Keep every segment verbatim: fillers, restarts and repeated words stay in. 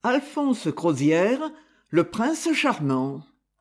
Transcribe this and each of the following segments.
Alphonse Crozière, le prince charmant.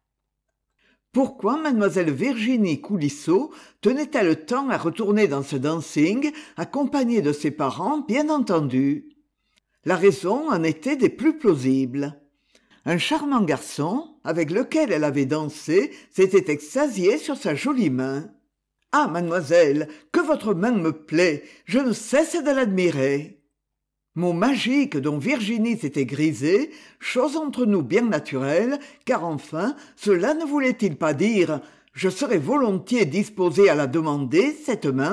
Pourquoi mademoiselle Virginie Coulisseau tenait-elle tant à retourner dans ce dancing, accompagnée de ses parents, bien entendu? La raison en était des plus plausibles. Un charmant garçon, avec lequel elle avait dansé, s'était extasié sur sa jolie main. « Ah, mademoiselle, que votre main me plaît, je ne cesse de l'admirer !» Mot magique dont Virginie s'était grisée, chose entre nous bien naturelle, car enfin, cela ne voulait-il pas dire « je serais volontiers disposée à la demander, cette main ?»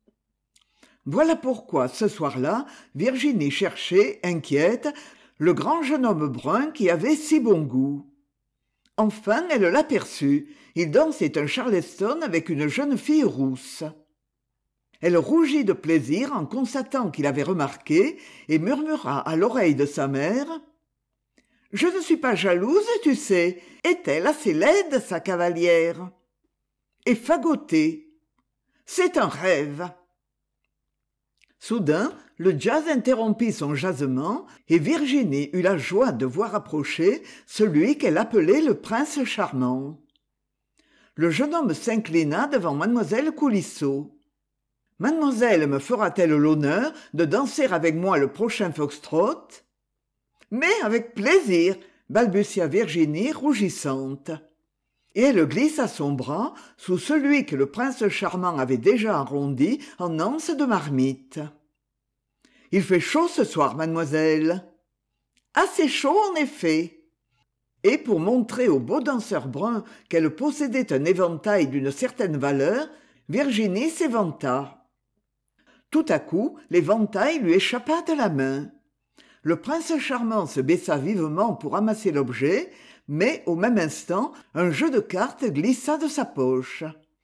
Voilà pourquoi, ce soir-là, Virginie cherchait, inquiète, le grand jeune homme brun qui avait si bon goût. Enfin, elle l'aperçut. Il dansait un charleston avec une jeune fille rousse. Elle rougit de plaisir en constatant qu'il avait remarqué et murmura à l'oreille de sa mère « Je ne suis pas jalouse, tu sais. Est-elle assez laide, sa cavalière ?» Et fagoter. C'est un rêve. Soudain, le jazz interrompit son jasement et Virginie eut la joie de voir approcher celui qu'elle appelait le prince charmant. Le jeune homme s'inclina devant mademoiselle Coulisseau. « Mademoiselle me fera-t-elle l'honneur de danser avec moi le prochain foxtrot ?»« Mais avec plaisir !» balbutia Virginie rougissante. Et elle glissa son bras sous celui que le prince charmant avait déjà arrondi en anse de marmite. « Il fait chaud ce soir, mademoiselle. »« Assez chaud, en effet. » Et pour montrer au beau danseur brun qu'elle possédait un éventail d'une certaine valeur, Virginie s'éventa. Tout à coup, l'éventail lui échappa de la main. Le prince charmant se baissa vivement pour ramasser l'objet, mais au même instant, un jeu de cartes glissa de sa poche.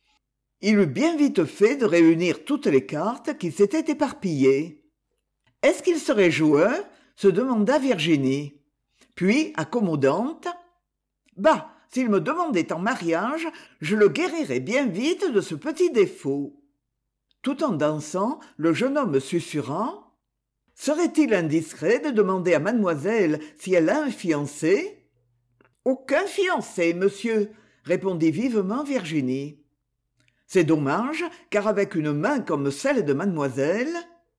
Il eut bien vite fait de réunir toutes les cartes qui s'étaient éparpillées. « Est-ce qu'il serait joueur ?» se demanda Virginie. Puis, accommodante, « Bah, s'il me demandait en mariage, je le guérirais bien vite de ce petit défaut. » Tout en dansant, le jeune homme susurra « Serait-il indiscret de demander à mademoiselle si elle a un fiancé ?»« Aucun fiancé, monsieur, » répondit vivement Virginie. « C'est dommage, car avec une main comme celle de mademoiselle... »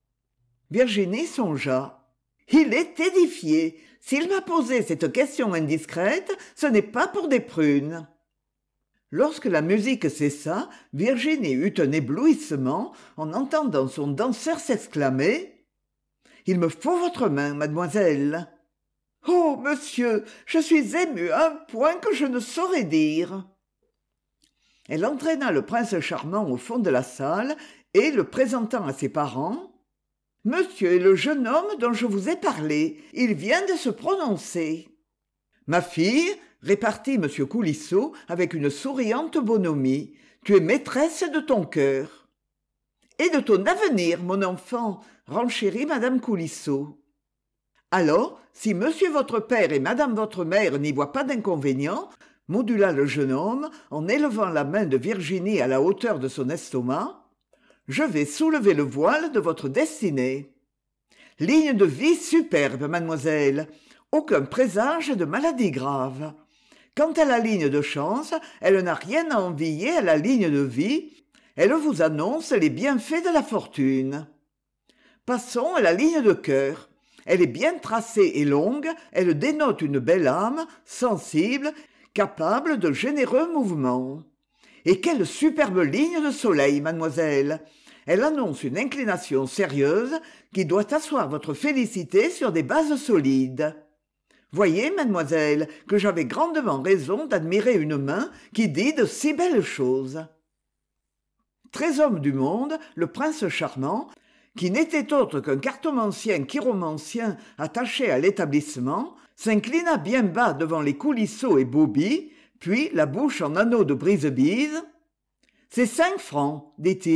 Virginie songea. « Il est édifié. S'il m'a posé cette question indiscrète, ce n'est pas pour des prunes. » Lorsque la musique cessa, Virginie eut un éblouissement en entendant son danseur s'exclamer « Il me faut votre main, mademoiselle. »« Oh, monsieur, je suis émue à un point que je ne saurais dire. » Elle entraîna le prince charmant au fond de la salle et, le présentant à ses parents, « Monsieur est le jeune homme dont je vous ai parlé. Il vient de se prononcer. »« Ma fille, » répartit M. Coulisseau avec une souriante bonhomie, « tu es maîtresse de ton cœur. »« Et de ton avenir, mon enfant, » renchérit Mme Coulisseau. « Alors, si monsieur votre père et madame votre mère n'y voient pas d'inconvénient, » modula le jeune homme en élevant la main de Virginie à la hauteur de son estomac, « je vais soulever le voile de votre destinée. Ligne de vie superbe, mademoiselle, aucun présage de maladie grave. Quant à la ligne de chance, elle n'a rien à envier à la ligne de vie, elle vous annonce les bienfaits de la fortune. Passons à la ligne de cœur. Elle est bien tracée et longue, elle dénote une belle âme, sensible, capable de généreux mouvements. Et quelle superbe ligne de soleil, mademoiselle! Elle annonce une inclination sérieuse qui doit asseoir votre félicité sur des bases solides. Voyez, mademoiselle, que j'avais grandement raison d'admirer une main qui dit de si belles choses. » Très homme du monde, le prince charmant, qui n'était autre qu'un cartomancien chiromancien attaché à l'établissement, s'inclina bien bas devant les Coulisseaux et Bobby, puis, la bouche en anneau de brise-bise, « C'est cinq francs, dit-il. »